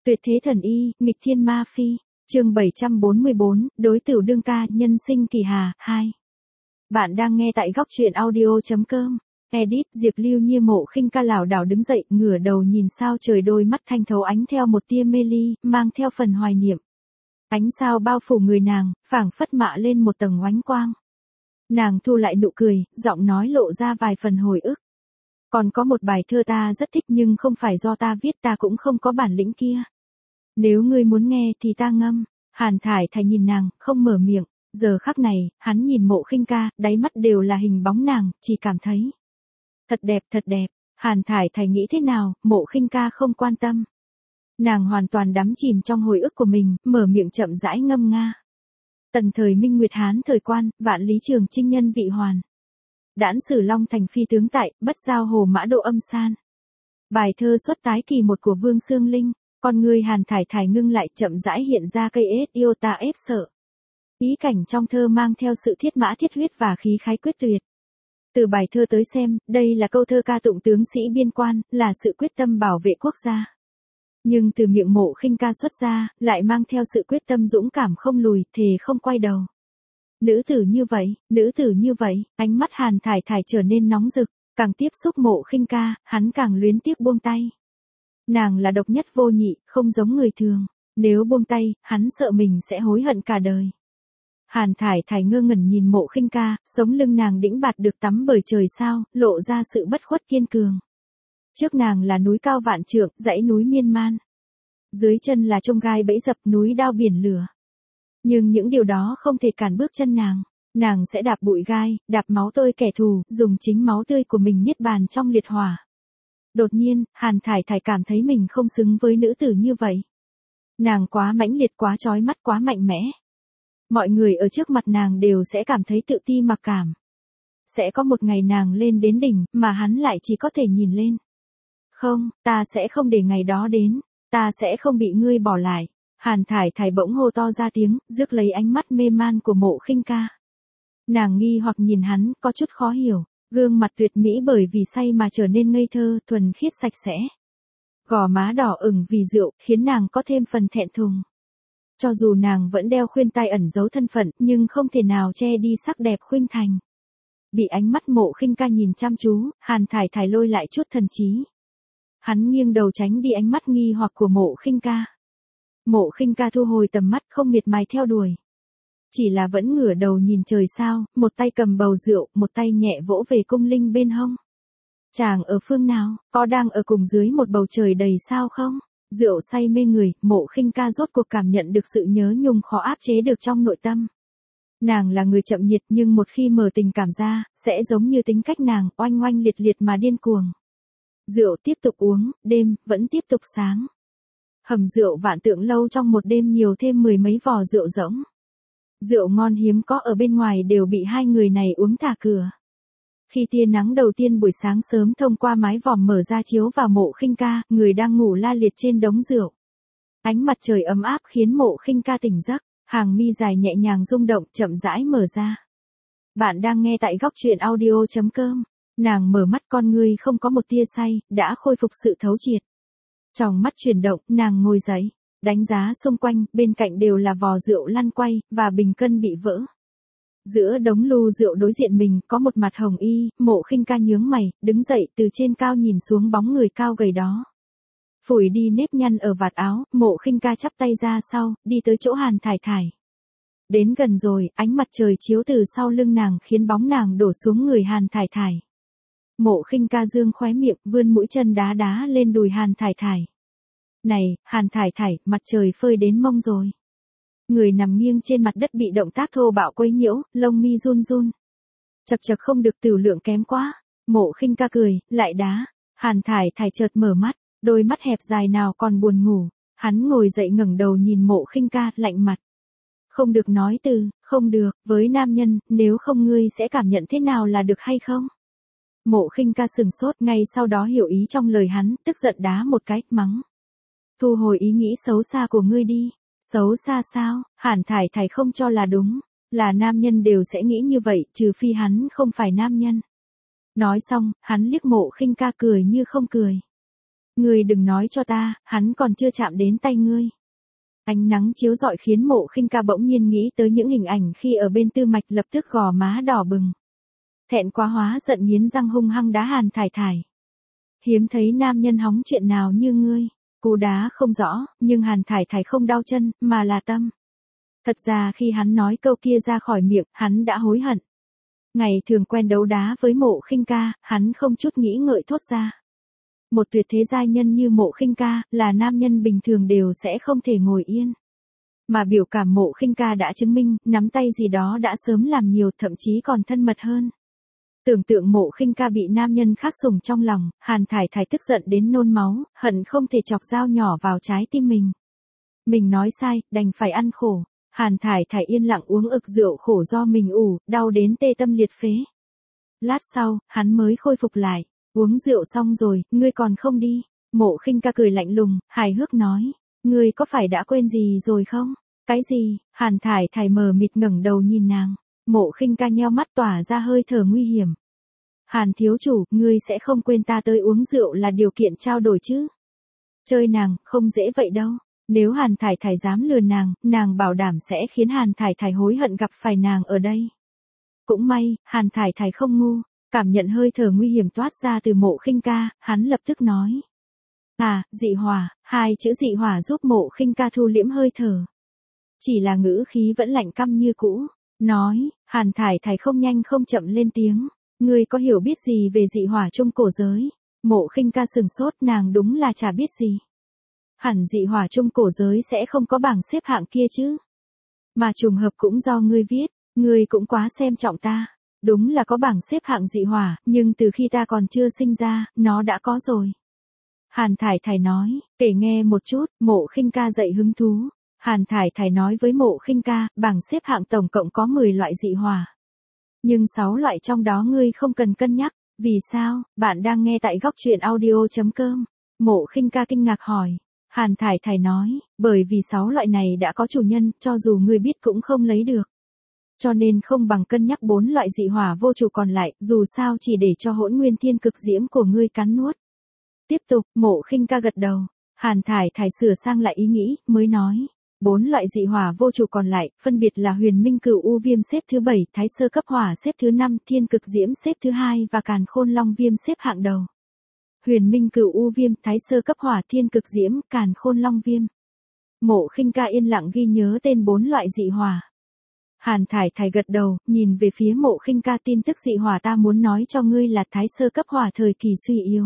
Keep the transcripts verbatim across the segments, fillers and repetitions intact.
Tuyệt thế thần y, nghịch thiên ma phi. Chương bảy trăm bốn mươi bốn, đối tử đương ca, nhân sinh kỳ hà, hai. Bạn đang nghe tại góc truyện audio chấm com. Edit, Diệp Lưu Như Mộ Khinh Ca lảo đảo đứng dậy, ngửa đầu nhìn sao trời, đôi mắt thanh thấu ánh theo một tia mê ly, mang theo phần hoài niệm. Ánh sao bao phủ người nàng, phảng phất mạ lên một tầng oánh quang. Nàng thu lại nụ cười, giọng nói lộ ra vài phần hồi ức. Còn có một bài thơ ta rất thích nhưng không phải do ta viết, ta cũng không có bản lĩnh kia. Nếu ngươi muốn nghe thì ta ngâm. Hàn Thải Thải nhìn nàng, không mở miệng. Giờ khắc này, hắn nhìn Mộ Khinh Ca, đáy mắt đều là hình bóng nàng, chỉ cảm thấy thật đẹp, thật đẹp. Hàn Thải Thải nghĩ thế nào, Mộ Khinh Ca không quan tâm. Nàng hoàn toàn đắm chìm trong hồi ức của mình, mở miệng chậm rãi ngâm nga. Tần thời Minh Nguyệt Hán thời quan, vạn lý trường chinh nhân vị hoàn. Đãn sử Long thành phi tướng tại, bất giao hồ mã độ âm san. Bài thơ xuất tái kỳ một của Vương Xương Linh. Con người Hàn Thải Thải ngưng lại, chậm rãi hiện ra cây ết yêu ta ép sợ. Ý cảnh trong thơ mang theo sự thiết mã thiết huyết và khí khái quyết tuyệt. Từ bài thơ tới xem, đây là câu thơ ca tụng tướng sĩ biên quan, là sự quyết tâm bảo vệ quốc gia. Nhưng từ miệng Mộ Khinh Ca xuất ra, lại mang theo sự quyết tâm dũng cảm không lùi, thề không quay đầu. Nữ tử như vậy, nữ tử như vậy, ánh mắt Hàn Thải Thải trở nên nóng rực, càng tiếp xúc Mộ Khinh Ca, hắn càng luyến tiếc buông tay. Nàng là độc nhất vô nhị, không giống người thường. Nếu buông tay, hắn sợ mình sẽ hối hận cả đời. Hàn Thải Thải ngơ ngẩn nhìn Mộ Khinh Ca, sống lưng nàng đĩnh bạt được tắm bởi trời sao, lộ ra sự bất khuất kiên cường. Trước nàng là núi cao vạn trượng, dãy núi miên man. Dưới chân là chông gai bẫy dập, núi đao biển lửa. Nhưng những điều đó không thể cản bước chân nàng. Nàng sẽ đạp bụi gai, đạp máu tươi kẻ thù, dùng chính máu tươi của mình niết bàn trong liệt hỏa. Đột nhiên, Hàn Thải Thải cảm thấy mình không xứng với nữ tử như vậy. Nàng quá mãnh liệt, quá chói mắt, quá mạnh mẽ. Mọi người ở trước mặt nàng đều sẽ cảm thấy tự ti mặc cảm. Sẽ có một ngày nàng lên đến đỉnh, mà hắn lại chỉ có thể nhìn lên. Không, ta sẽ không để ngày đó đến. Ta sẽ không bị ngươi bỏ lại. Hàn Thải Thải bỗng hô to ra tiếng, rước lấy ánh mắt mê man của Mộ Khinh Ca. Nàng nghi hoặc nhìn hắn, có chút khó hiểu. Gương mặt tuyệt mỹ bởi vì say mà trở nên ngây thơ, thuần khiết sạch sẽ. Gò má đỏ ửng vì rượu, khiến nàng có thêm phần thẹn thùng. Cho dù nàng vẫn đeo khuyên tai ẩn giấu thân phận, nhưng không thể nào che đi sắc đẹp khuynh thành. Bị ánh mắt Mộ Khinh Ca nhìn chăm chú, Hàn Thải Thải lôi lại chút thần trí. Hắn nghiêng đầu tránh đi ánh mắt nghi hoặc của Mộ Khinh Ca. Mộ Khinh Ca thu hồi tầm mắt, không miệt mài theo đuổi. Chỉ là vẫn ngửa đầu nhìn trời sao, một tay cầm bầu rượu, một tay nhẹ vỗ về cung linh bên hông. Chàng ở phương nào, có đang ở cùng dưới một bầu trời đầy sao không? Rượu say mê người, Mộ Khinh Ca rốt cuộc cảm nhận được sự nhớ nhung khó áp chế được trong nội tâm. Nàng là người chậm nhiệt nhưng một khi mở tình cảm ra, sẽ giống như tính cách nàng, oanh oanh liệt liệt mà điên cuồng. Rượu tiếp tục uống, đêm, vẫn tiếp tục sáng. Hầm rượu Vạn Tượng Lâu trong một đêm nhiều thêm mười mấy vò rượu rỗng. Rượu ngon hiếm có ở bên ngoài đều bị hai người này uống thả cửa. Khi tia nắng đầu tiên buổi sáng sớm thông qua mái vòm mở ra chiếu vào Mộ Khinh Ca, người đang ngủ la liệt trên đống rượu. Ánh mặt trời ấm áp khiến Mộ Khinh Ca tỉnh giấc, hàng mi dài nhẹ nhàng rung động, chậm rãi mở ra. Bạn đang nghe tại góc truyện audio chấm com. Nàng mở mắt, con ngươi không có một tia say, đã khôi phục sự thấu triệt. Tròng mắt chuyển động, nàng ngồi dậy, đánh giá xung quanh, bên cạnh đều là vò rượu lăn quay, và bình cân bị vỡ. Giữa đống lu rượu đối diện mình, có một mặt hồng y, Mộ Khinh Ca nhướng mày, đứng dậy từ trên cao nhìn xuống bóng người cao gầy đó. Phủi đi nếp nhăn ở vạt áo, Mộ Khinh Ca chắp tay ra sau, đi tới chỗ Hàn Thải Thải. Đến gần rồi, ánh mặt trời chiếu từ sau lưng nàng khiến bóng nàng đổ xuống người Hàn Thải Thải. Mộ Khinh Ca dương khóe miệng, vươn mũi chân đá đá lên đùi Hàn Thải Thải. Này, Hàn Thải Thải, mặt trời phơi đến mông rồi. Người nằm nghiêng trên mặt đất bị động tác thô bạo quấy nhiễu, lông mi run run. Chật chật không được, tiểu lượng kém quá. Mộ Khinh Ca cười, lại đá. Hàn Thải Thải chợt mở mắt, đôi mắt hẹp dài nào còn buồn ngủ. Hắn ngồi dậy ngẩng đầu nhìn Mộ Khinh Ca, lạnh mặt. Không được nói từ, không được, với nam nhân, nếu không ngươi sẽ cảm nhận thế nào là được hay không? Mộ Khinh Ca sừng sốt, ngay sau đó hiểu ý trong lời hắn, tức giận đá một cái, mắng. Thu hồi ý nghĩ xấu xa của ngươi đi. Xấu xa sao? Hàn Thải Thải không cho là đúng. Là nam nhân đều sẽ nghĩ như vậy, trừ phi hắn không phải nam nhân. Nói xong, hắn liếc Mộ Khinh Ca cười như không cười. Ngươi đừng nói cho ta, hắn còn chưa chạm đến tay ngươi. Ánh nắng chiếu rọi khiến Mộ Khinh Ca bỗng nhiên nghĩ tới những hình ảnh khi ở bên Tư Mạch, lập tức gò má đỏ bừng. Thẹn quá hóa giận nghiến răng hung hăng đá Hàn Thải Thải. Hiếm thấy nam nhân hóng chuyện nào như ngươi. Cú đá không rõ, nhưng Hàn Thải Thải không đau chân, mà là tâm. Thật ra khi hắn nói câu kia ra khỏi miệng, hắn đã hối hận. Ngày thường quen đấu đá với Mộ Khinh Ca, hắn không chút nghĩ ngợi thốt ra. Một tuyệt thế giai nhân như Mộ Khinh Ca, là nam nhân bình thường đều sẽ không thể ngồi yên. Mà biểu cảm Mộ Khinh Ca đã chứng minh, nắm tay gì đó đã sớm làm nhiều, thậm chí còn thân mật hơn. Tưởng tượng Mộ Khinh Ca bị nam nhân khác sủng trong lòng, Hàn Thải Thải tức giận đến nôn máu, hận không thể chọc dao nhỏ vào trái tim mình. Mình nói sai, đành phải ăn khổ. Hàn Thải Thải yên lặng uống ực rượu khổ do mình ủ, đau đến tê tâm liệt phế. Lát sau, hắn mới khôi phục lại. Uống rượu xong rồi, ngươi còn không đi. Mộ Khinh Ca cười lạnh lùng, hài hước nói. Ngươi có phải đã quên gì rồi không? Cái gì? Hàn Thải Thải mờ mịt ngẩng đầu nhìn nàng. Mộ Khinh Ca nheo mắt tỏa ra hơi thở nguy hiểm. Hàn thiếu chủ, ngươi sẽ không quên ta tới uống rượu là điều kiện trao đổi chứ? Chơi nàng, không dễ vậy đâu. Nếu Hàn Thải Thải dám lừa nàng, nàng bảo đảm sẽ khiến Hàn Thải Thải hối hận gặp phải nàng ở đây. Cũng may, Hàn Thải Thải không ngu, cảm nhận hơi thở nguy hiểm toát ra từ Mộ Khinh Ca, hắn lập tức nói. À, dị hỏa, hai chữ dị hỏa giúp Mộ Khinh Ca thu liễm hơi thở. Chỉ là ngữ khí vẫn lạnh căm như cũ, nói, Hàn Thải Thải không nhanh không chậm lên tiếng, ngươi có hiểu biết gì về dị hỏa trong cổ giới? Mộ Khinh Ca sừng sốt, nàng đúng là chả biết gì. Hẳn dị hỏa trong cổ giới sẽ không có bảng xếp hạng kia chứ. Mà trùng hợp cũng do ngươi viết, ngươi cũng quá xem trọng ta. Đúng là có bảng xếp hạng dị hỏa, nhưng từ khi ta còn chưa sinh ra, nó đã có rồi. Hàn Thải Thải nói, kể nghe một chút. Mộ Khinh Ca dậy hứng thú. Hàn Thải Thải nói với Mộ Khinh Ca, bảng xếp hạng tổng cộng có mười loại dị hỏa. Nhưng sáu loại trong đó ngươi không cần cân nhắc. Vì sao? Bạn đang nghe tại góc truyện audio chấm com. Mộ Khinh Ca kinh ngạc hỏi. Hàn Thải Thải nói, bởi vì sáu loại này đã có chủ nhân, cho dù ngươi biết cũng không lấy được. Cho nên không bằng cân nhắc bốn loại dị hỏa vô chủ còn lại, dù sao chỉ để cho Hỗn Nguyên Thiên Cực Diễm của ngươi cắn nuốt. Tiếp tục, Mộ Khinh Ca gật đầu. Hàn Thải Thải sửa sang lại ý nghĩ, mới nói. Bốn loại dị hỏa vô chủ còn lại, phân biệt là Huyền Minh Cửu U Viêm xếp thứ bảy, Thái Sơ Cấp Hỏa xếp thứ năm, Thiên Cực Diễm xếp thứ hai và Càn Khôn Long Viêm xếp hạng đầu. Huyền Minh Cửu U Viêm, Thái Sơ Cấp Hỏa, Thiên Cực Diễm, Càn Khôn Long Viêm. Mộ Khinh Ca yên lặng ghi nhớ tên bốn loại dị hỏa. Hàn Thải Thải gật đầu, nhìn về phía Mộ Khinh Ca, tin tức dị hỏa ta muốn nói cho ngươi là Thái Sơ Cấp Hỏa thời kỳ suy yếu.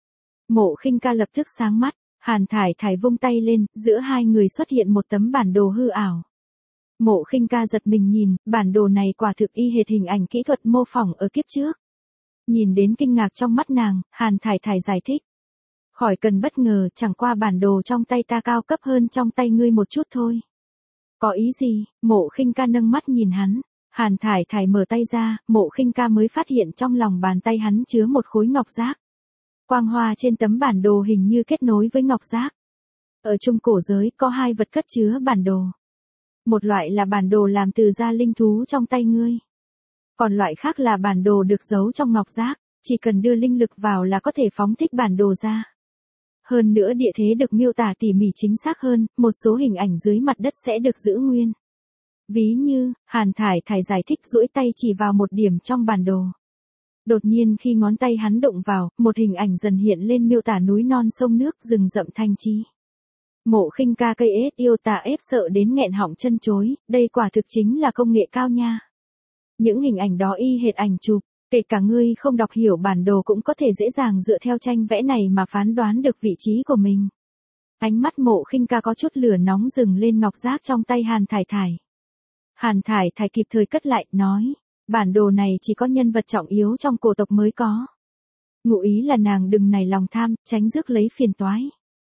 Mộ Khinh Ca lập tức sáng mắt, Hàn Thải Thải vung tay lên, giữa hai người xuất hiện một tấm bản đồ hư ảo. Mộ Khinh Ca giật mình nhìn, bản đồ này quả thực y hệt hình ảnh kỹ thuật mô phỏng ở kiếp trước. Nhìn đến kinh ngạc trong mắt nàng, Hàn Thải Thải giải thích. Khỏi cần bất ngờ, chẳng qua bản đồ trong tay ta cao cấp hơn trong tay ngươi một chút thôi. Có ý gì? Mộ Khinh Ca nâng mắt nhìn hắn. Hàn Thải Thải mở tay ra, Mộ Khinh Ca mới phát hiện trong lòng bàn tay hắn chứa một khối ngọc giác. Quang hoa trên tấm bản đồ hình như kết nối với ngọc giác. Ở trung cổ giới có hai vật cất chứa bản đồ. Một loại là bản đồ làm từ da linh thú trong tay ngươi. Còn loại khác là bản đồ được giấu trong ngọc giác, chỉ cần đưa linh lực vào là có thể phóng thích bản đồ ra. Hơn nữa địa thế được miêu tả tỉ mỉ chính xác hơn, một số hình ảnh dưới mặt đất sẽ được giữ nguyên. Ví như, Hàn Thải Thải giải thích duỗi tay chỉ vào một điểm trong bản đồ. Đột nhiên khi ngón tay hắn động vào, một hình ảnh dần hiện lên miêu tả núi non sông nước rừng rậm thanh trí. Mộ Khinh Ca cây ết yêu tà ép sợ đến nghẹn họng chân chối, đây quả thực chính là công nghệ cao nha. Những hình ảnh đó y hệt ảnh chụp, kể cả ngươi không đọc hiểu bản đồ cũng có thể dễ dàng dựa theo tranh vẽ này mà phán đoán được vị trí của mình. Ánh mắt Mộ Khinh Ca có chút lửa nóng dừng lên ngọc giác trong tay Hàn Thải Thải. Hàn Thải Thải kịp thời cất lại, nói, bản đồ này chỉ có nhân vật trọng yếu trong cổ tộc mới có. Ngụ ý là nàng đừng nảy lòng tham, tránh rước lấy phiền toái.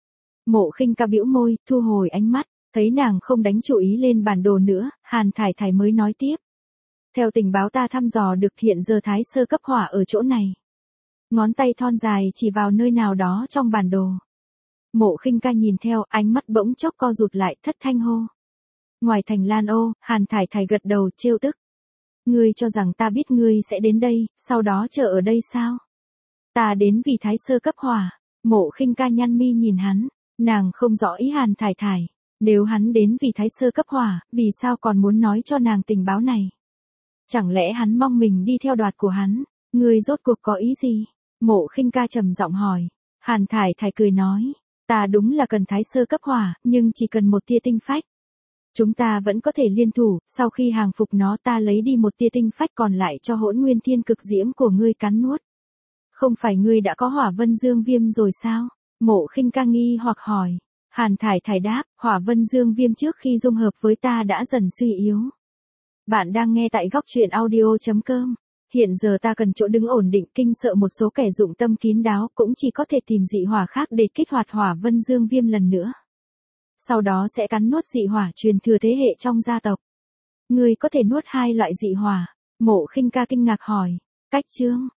Mộ Khinh Ca bĩu môi, thu hồi ánh mắt, thấy nàng không đánh chú ý lên bản đồ nữa, Hàn Thải Thải mới nói tiếp. Theo tình báo ta thăm dò được hiện giờ Thái Sơ Cấp Hỏa ở chỗ này. Ngón tay thon dài chỉ vào nơi nào đó trong bản đồ. Mộ Khinh Ca nhìn theo, ánh mắt bỗng chốc co rụt lại, thất thanh hô. Ngoài thành Lan Ô, Hàn Thải Thải gật đầu, trêu tức. Ngươi cho rằng ta biết ngươi sẽ đến đây, sau đó chờ ở đây sao? Ta đến vì Thái Sơ Cấp Hỏa. Mộ Khinh Ca nhăn mi nhìn hắn, nàng không rõ ý Hàn Thải Thải. Nếu hắn đến vì thái sơ cấp hỏa, vì sao còn muốn nói cho nàng tình báo này? Chẳng lẽ hắn mong mình đi theo đoạt của hắn? Ngươi rốt cuộc có ý gì? Mộ Khinh Ca trầm giọng hỏi. Hàn Thải Thải cười nói, ta đúng là cần thái sơ cấp hỏa, nhưng chỉ cần một tia tinh phách. Chúng ta vẫn có thể liên thủ, sau khi hàng phục nó ta lấy đi một tia tinh phách còn lại cho Hỗn Nguyên Thiên Cực Diễm của ngươi cắn nuốt. Không phải ngươi đã có Hỏa Vân Dương Viêm rồi sao? Mộ Khinh Ca nghi hoặc hỏi. Hàn Thải Thải đáp, Hỏa Vân Dương Viêm trước khi dung hợp với ta đã dần suy yếu. Bạn đang nghe tại góc truyện audio chấm com. Hiện giờ ta cần chỗ đứng ổn định, kinh sợ một số kẻ dụng tâm kín đáo, cũng chỉ có thể tìm dị hỏa khác để kích hoạt Hỏa Vân Dương Viêm lần nữa. Sau đó sẽ cắn nuốt dị hỏa truyền thừa thế hệ trong gia tộc. Ngươi có thể nuốt hai loại dị hỏa? Mộ Khinh Ca kinh ngạc hỏi. Cách chương